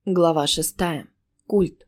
Глава 6. Культ.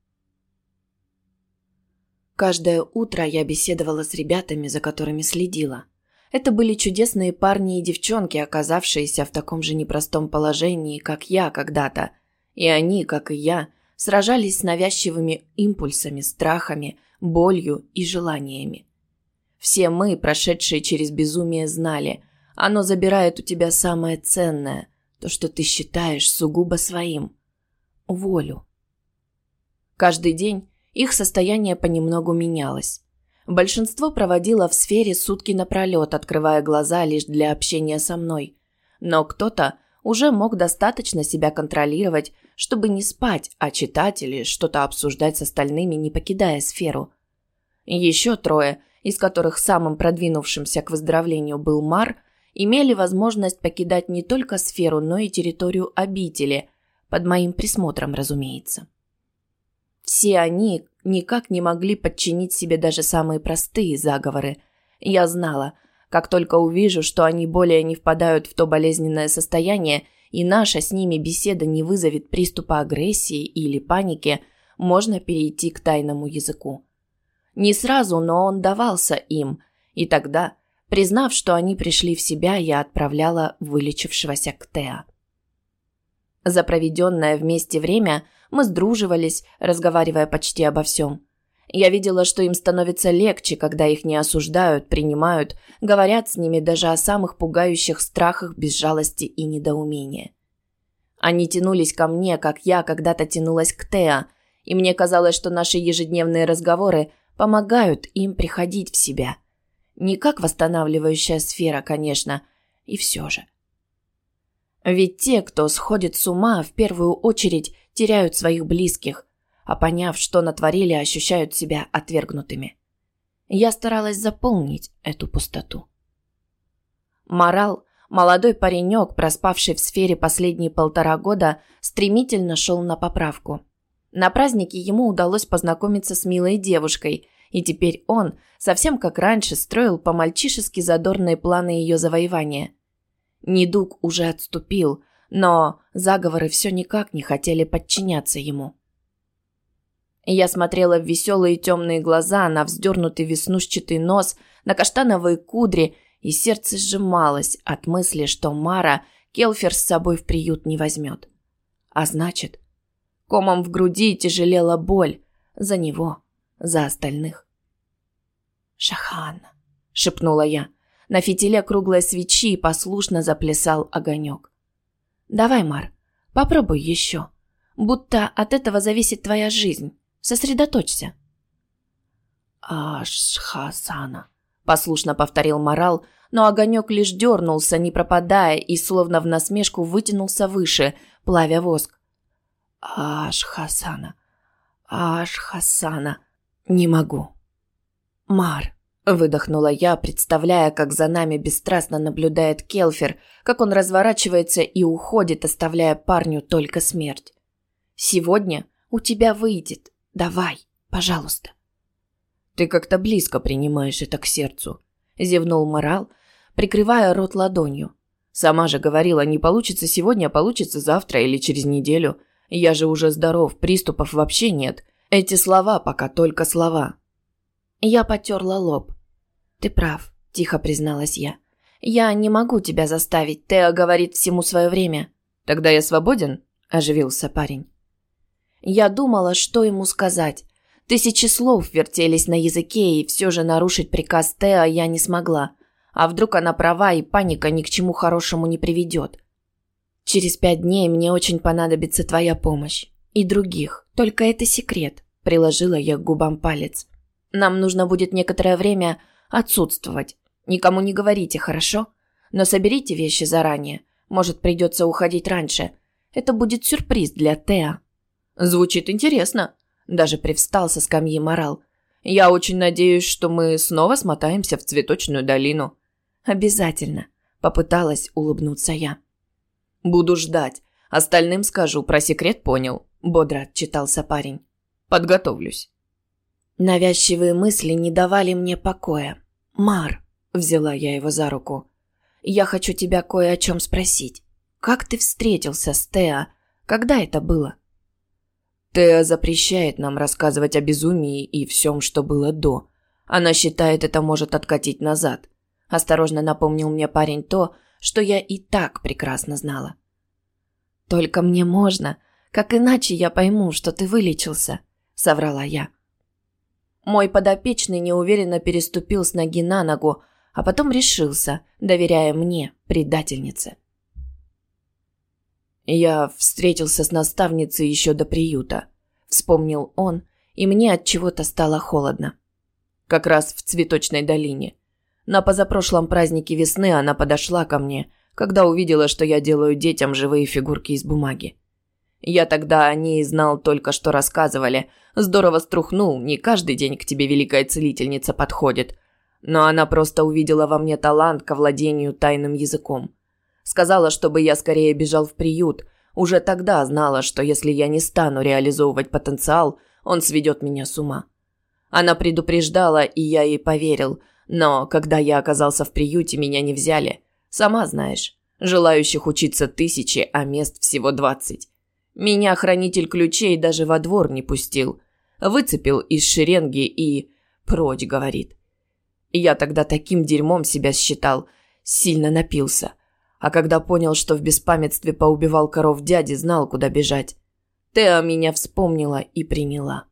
Каждое утро я беседовала с ребятами, за которыми следила. Это были чудесные парни и девчонки, оказавшиеся в таком же непростом положении, как я когда-то. И они, как и я, сражались с навязчивыми импульсами, страхами, болью и желаниями. Все мы, прошедшие через безумие, знали, оно забирает у тебя самое ценное, то, что ты считаешь сугубо своим. Волю. Каждый день их состояние понемногу менялось. Большинство проводило в сфере сутки напролет, открывая глаза лишь для общения со мной. Но кто-то уже мог достаточно себя контролировать, чтобы не спать, а читать или что-то обсуждать с остальными, не покидая сферу. Еще трое, из которых самым продвинувшимся к выздоровлению был Мар, имели возможность покидать не только сферу, но и территорию обители, под моим присмотром, разумеется. Все они никак не могли подчинить себе даже самые простые заговоры. Я знала, как только увижу, что они более не впадают в то болезненное состояние, и наша с ними беседа не вызовет приступа агрессии или паники, можно перейти к тайному языку. Не сразу, но он давался им, и тогда, признав, что они пришли в себя, я отправляла вылечившегося к Теа. За проведенное вместе время мы сдруживались, разговаривая почти обо всем. Я видела, что им становится легче, когда их не осуждают, принимают, говорят с ними даже о самых пугающих страхах без жалости и недоумения. Они тянулись ко мне, как я когда-то тянулась к Теа, и мне казалось, что наши ежедневные разговоры помогают им приходить в себя. Не как восстанавливающая сфера, конечно, и все же. Ведь те, кто сходит с ума, в первую очередь теряют своих близких, а поняв, что натворили, ощущают себя отвергнутыми. Я старалась заполнить эту пустоту. Морал, молодой паренек, проспавший в сфере последние 1,5 года, стремительно шел на поправку. На празднике ему удалось познакомиться с милой девушкой, и теперь он, совсем как раньше, строил по-мальчишески задорные планы ее завоевания. Недуг уже отступил, но заговоры все никак не хотели подчиняться ему. Я смотрела в веселые темные глаза, на вздернутый веснушчатый нос, на каштановые кудри, и сердце сжималось от мысли, что Мара Келфер с собой в приют не возьмет. А значит, комом в груди тяжелела боль за него, за остальных. «Шахан», — шепнула я. На фитиле круглой свечи послушно заплясал огонек. «Давай, Мар, попробуй еще. Будто от этого зависит твоя жизнь. Сосредоточься». «Аш-Хасана», — послушно повторил Марал, но огонек лишь дернулся, не пропадая, и словно в насмешку вытянулся выше, плавя воск. «Аш-Хасана, Аш-Хасана, не могу». «Мар», — выдохнула я, представляя, как за нами бесстрастно наблюдает Келфер, как он разворачивается и уходит, оставляя парню только смерть. «Сегодня у тебя выйдет. Давай, пожалуйста». «Ты как-то близко принимаешь это к сердцу», — зевнул Морал, прикрывая рот ладонью. «Сама же говорила, не получится сегодня, а получится завтра или через неделю. Я же уже здоров, приступов вообще нет. Эти слова пока только слова». Я потерла лоб. «Ты прав», – тихо призналась я. «Я не могу тебя заставить, Тео говорит всему свое время». «Тогда я свободен?» – оживился парень. Я думала, что ему сказать. 1000 слов вертелись на языке, и все же нарушить приказ Тео я не смогла. А вдруг она права, и паника ни к чему хорошему не приведет? «Через 5 дней мне очень понадобится твоя помощь. И других. Только это секрет», – приложила я к губам палец. «Нам нужно будет некоторое время отсутствовать. Никому не говорите, хорошо? Но соберите вещи заранее. Может, придется уходить раньше. Это будет сюрприз для Теа». «Звучит интересно», – даже привстал со скамьи Морал. «Я очень надеюсь, что мы снова смотаемся в Цветочную долину». «Обязательно», – попыталась улыбнуться я. «Буду ждать. Остальным скажу, про секрет понял», – бодро отчитался парень. «Подготовлюсь». Навязчивые мысли не давали мне покоя. «Мар», — взяла я его за руку, — «я хочу тебя кое о чем спросить. Как ты встретился с Теа? Когда это было?» Теа запрещает нам рассказывать о безумии и всем, что было до. Она считает, это может откатить назад. Осторожно напомнил мне парень то, что я и так прекрасно знала. «Только мне можно. Как иначе я пойму, что ты вылечился?» – соврала я. Мой подопечный неуверенно переступил с ноги на ногу, а потом решился, доверяя мне, предательнице. «Я встретился с наставницей еще до приюта», – вспомнил он, и мне от чего-то стало холодно. Как раз в Цветочной долине. На позапрошлом празднике весны она подошла ко мне, когда увидела, что я делаю детям живые фигурки из бумаги. Я тогда о ней знал только, что рассказывали. Здорово струхнул, не каждый день к тебе великая целительница подходит. Но она просто увидела во мне талант ко владению тайным языком. Сказала, чтобы я скорее бежал в приют. Уже тогда знала, что если я не стану реализовывать потенциал, он сведет меня с ума. Она предупреждала, и я ей поверил. Но когда я оказался в приюте, меня не взяли. Сама знаешь, желающих учиться 1000, а мест всего 20. Меня хранитель ключей даже во двор не пустил. Выцепил из шеренги и... прочь, говорит. Я тогда таким дерьмом себя считал, сильно напился. А когда понял, что в беспамятстве поубивал коров дяди, знал, куда бежать. Теа меня вспомнила и приняла.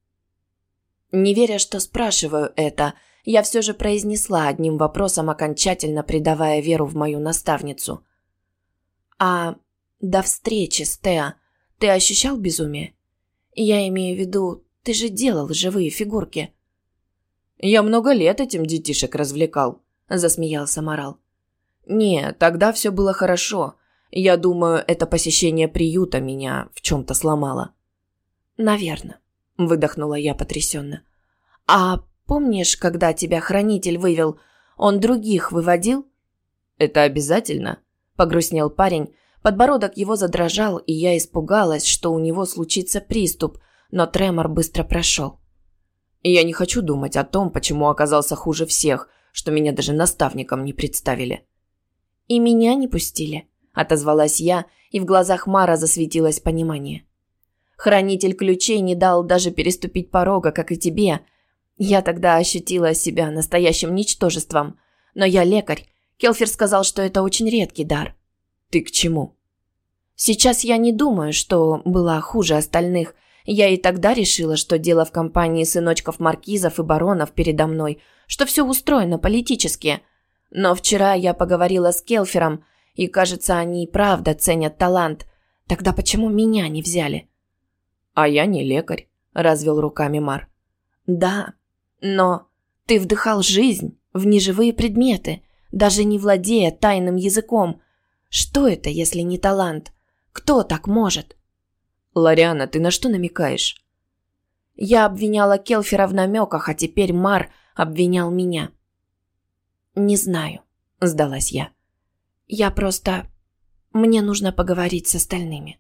Не веря, что спрашиваю это, я все же произнесла одним вопросом, окончательно предавая веру в мою наставницу. «А до встречи с Теа ты ощущал безумие? Я имею в виду, ты же делал живые фигурки». «Я много лет этим детишек развлекал», – засмеялся Марал. «Не, тогда все было хорошо. Я думаю, это посещение приюта меня в чем-то сломало». «Наверно», – выдохнула я потрясенно. «А помнишь, когда тебя хранитель вывел, он других выводил?» «Это обязательно?» – погрустнел парень. Подбородок его задрожал, и я испугалась, что у него случится приступ, но тремор быстро прошел. «Я не хочу думать о том, почему оказался хуже всех, что меня даже наставником не представили». «И меня не пустили», – отозвалась я, и в глазах Мара засветилось понимание. «Хранитель ключей не дал даже переступить порога, как и тебе. Я тогда ощутила себя настоящим ничтожеством. Но я лекарь. Келфер сказал, что это очень редкий дар». «Ты к чему?» «Сейчас я не думаю, что была хуже остальных. Я и тогда решила, что дело в компании сыночков маркизов и баронов передо мной, что все устроено политически. Но вчера я поговорила с Келфером, и, кажется, они и правда ценят талант. Тогда почему меня не взяли?» «А я не лекарь», – развел руками Мар. «Да, но ты вдыхал жизнь в неживые предметы, даже не владея тайным языком. Что это, если не талант? Кто так может?» «Лориана, ты на что намекаешь?» Я обвиняла Келфера в намеках, а теперь Мар обвинял меня. «Не знаю», – сдалась я. «Я просто... Мне нужно поговорить с остальными».